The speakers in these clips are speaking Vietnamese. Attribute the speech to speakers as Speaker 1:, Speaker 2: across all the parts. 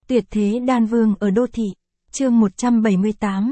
Speaker 1: Tuyệt thế đan vương ở đô thị. Chương 178,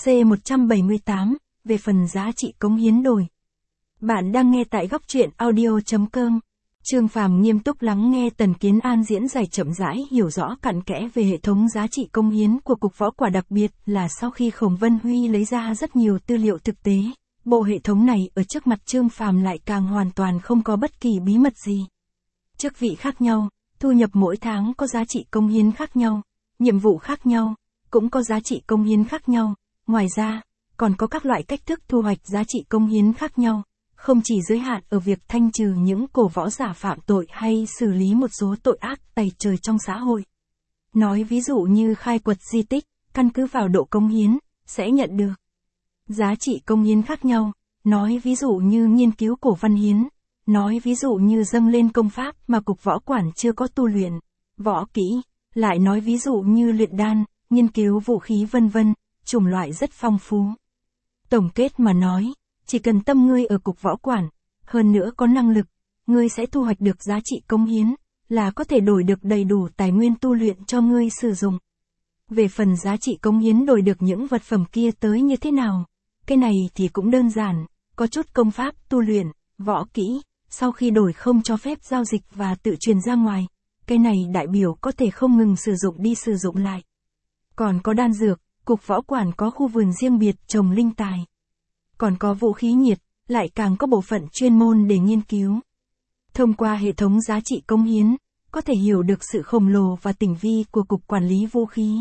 Speaker 1: C178, về phần giá trị cống hiến đổi. Bạn đang nghe tại góc truyện audio.com. Trương Phàm nghiêm túc lắng nghe Tần Kiến An diễn giải chậm rãi hiểu rõ cặn kẽ về hệ thống giá trị cống hiến của Cục Võ Quả, đặc biệt là sau khi Khổng Vân Huy lấy ra rất nhiều tư liệu thực tế. Bộ hệ thống này ở trước mặt Trương Phàm lại càng hoàn toàn không có bất kỳ bí mật gì. Chức vị khác nhau, thu nhập mỗi tháng có giá trị cống hiến khác nhau, nhiệm vụ khác nhau, cũng có giá trị cống hiến khác nhau. Ngoài ra, còn có các loại cách thức thu hoạch giá trị cống hiến khác nhau, không chỉ giới hạn ở việc thanh trừ những cổ võ giả phạm tội hay xử lý một số tội ác tày trời trong xã hội. Nói ví dụ như khai quật di tích, căn cứ vào độ cống hiến, sẽ nhận được giá trị cống hiến khác nhau. Nói ví dụ như nghiên cứu cổ văn hiến, nói ví dụ như dâng lên công pháp mà Cục Võ Quản chưa có tu luyện, võ kỹ, lại nói ví dụ như luyện đan, nghiên cứu vũ khí vân vân, chủng loại rất phong phú. Tổng kết mà nói, chỉ cần tâm ngươi ở Cục Võ Quản, hơn nữa có năng lực, ngươi sẽ thu hoạch được giá trị cống hiến, là có thể đổi được đầy đủ tài nguyên tu luyện cho ngươi sử dụng. Về phần giá trị cống hiến đổi được những vật phẩm kia tới như thế nào, cái này thì cũng đơn giản, có chút công pháp tu luyện, võ kỹ, sau khi đổi không cho phép giao dịch và tự truyền ra ngoài, cái này đại biểu có thể không ngừng sử dụng đi sử dụng lại. Còn có đan dược, Cục Võ Quản có khu vườn riêng biệt trồng linh tài. Còn có vũ khí nhiệt, lại càng có bộ phận chuyên môn để nghiên cứu. Thông qua hệ thống giá trị cống hiến, có thể hiểu được sự khổng lồ và tinh vi của Cục Quản lý Vũ khí.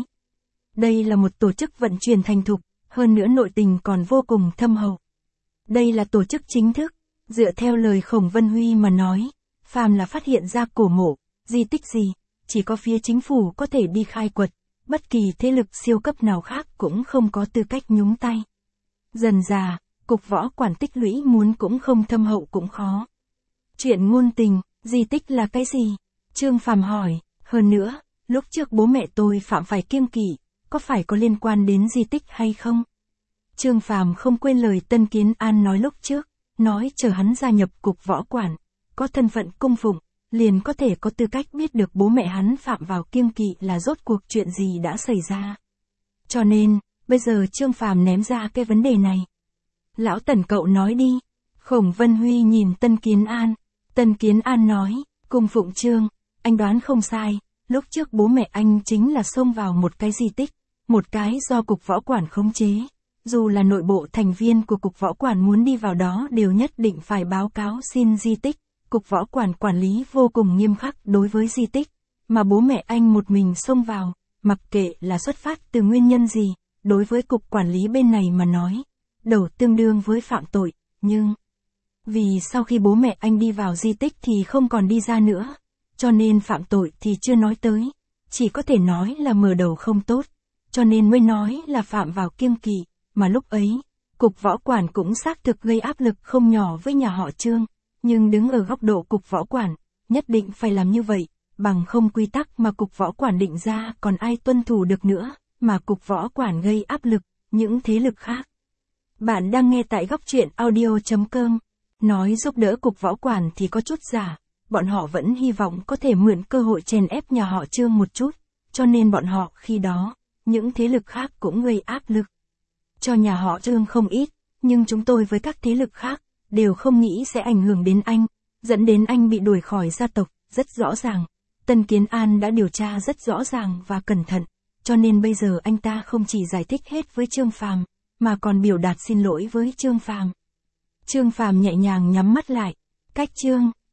Speaker 1: Đây là một tổ chức vận chuyển thành thục, hơn nữa nội tình còn vô cùng thâm hậu. Đây là tổ chức chính thức, dựa theo lời Khổng Vân Huy mà nói, phàm là phát hiện ra cổ mộ, di tích gì, chỉ có phía chính phủ có thể đi khai quật, bất kỳ thế lực siêu cấp nào khác cũng không có tư cách nhúng tay. Dần dà, Cục Võ Quản tích lũy muốn cũng không thâm hậu cũng khó. Chuyện ngôn tình, di tích là cái gì? Trương Phàm hỏi, hơn nữa, lúc trước bố mẹ tôi phạm phải kiêng kỵ, có phải có liên quan đến di tích hay không? Trương Phàm không quên lời Tần Kiến An nói lúc trước, nói chờ hắn gia nhập Cục Võ Quản, có thân phận cung phụng, liền có thể có tư cách biết được bố mẹ hắn phạm vào kiêng kỵ là rốt cuộc chuyện gì đã xảy ra. Cho nên, bây giờ Trương Phàm ném ra cái vấn đề này. Lão Tần cậu nói đi. Khổng Vân Huy nhìn Tần Kiến An. Tần Kiến An nói, cung phụng Trương, anh đoán không sai, lúc trước bố mẹ anh chính là xông vào một cái di tích, một cái do Cục Võ Quản khống chế. Dù là nội bộ thành viên của Cục Võ Quản muốn đi vào đó đều nhất định phải báo cáo xin di tích. Cục Võ Quản quản lý vô cùng nghiêm khắc đối với di tích, mà bố mẹ anh một mình xông vào, mặc kệ là xuất phát từ nguyên nhân gì, đối với Cục Quản lý bên này mà nói, đầu tương đương với phạm tội, nhưng vì sau khi bố mẹ anh đi vào di tích thì không còn đi ra nữa, cho nên phạm tội thì chưa nói tới, chỉ có thể nói là mở đầu không tốt, cho nên mới nói là phạm vào kiêng kỵ, mà lúc ấy, Cục Võ Quản cũng xác thực gây áp lực không nhỏ với nhà họ Trương, nhưng đứng ở góc độ Cục Võ Quản, nhất định phải làm như vậy, bằng không quy tắc mà Cục Võ Quản định ra còn ai tuân thủ được nữa, mà Cục Võ Quản gây áp lực, những thế lực khác. Bạn đang nghe tại góc truyện audio.com. Nói giúp đỡ Cục Võ Quản thì có chút giả, bọn họ vẫn hy vọng có thể mượn cơ hội chèn ép nhà họ Trương một chút, cho nên bọn họ khi đó, những thế lực khác cũng gây áp lực. Cho nhà họ Trương không ít, nhưng chúng tôi với các thế lực khác, đều không nghĩ sẽ ảnh hưởng đến anh, dẫn đến anh bị đuổi khỏi gia tộc, rất rõ ràng. Tần Kiến An đã điều tra rất rõ ràng và cẩn thận, cho nên bây giờ anh ta không chỉ giải thích hết với Trương Phàm, mà còn biểu đạt xin lỗi với Trương Phàm. Trương Phàm nhẹ nhàng nhắm mắt lại, cách Trương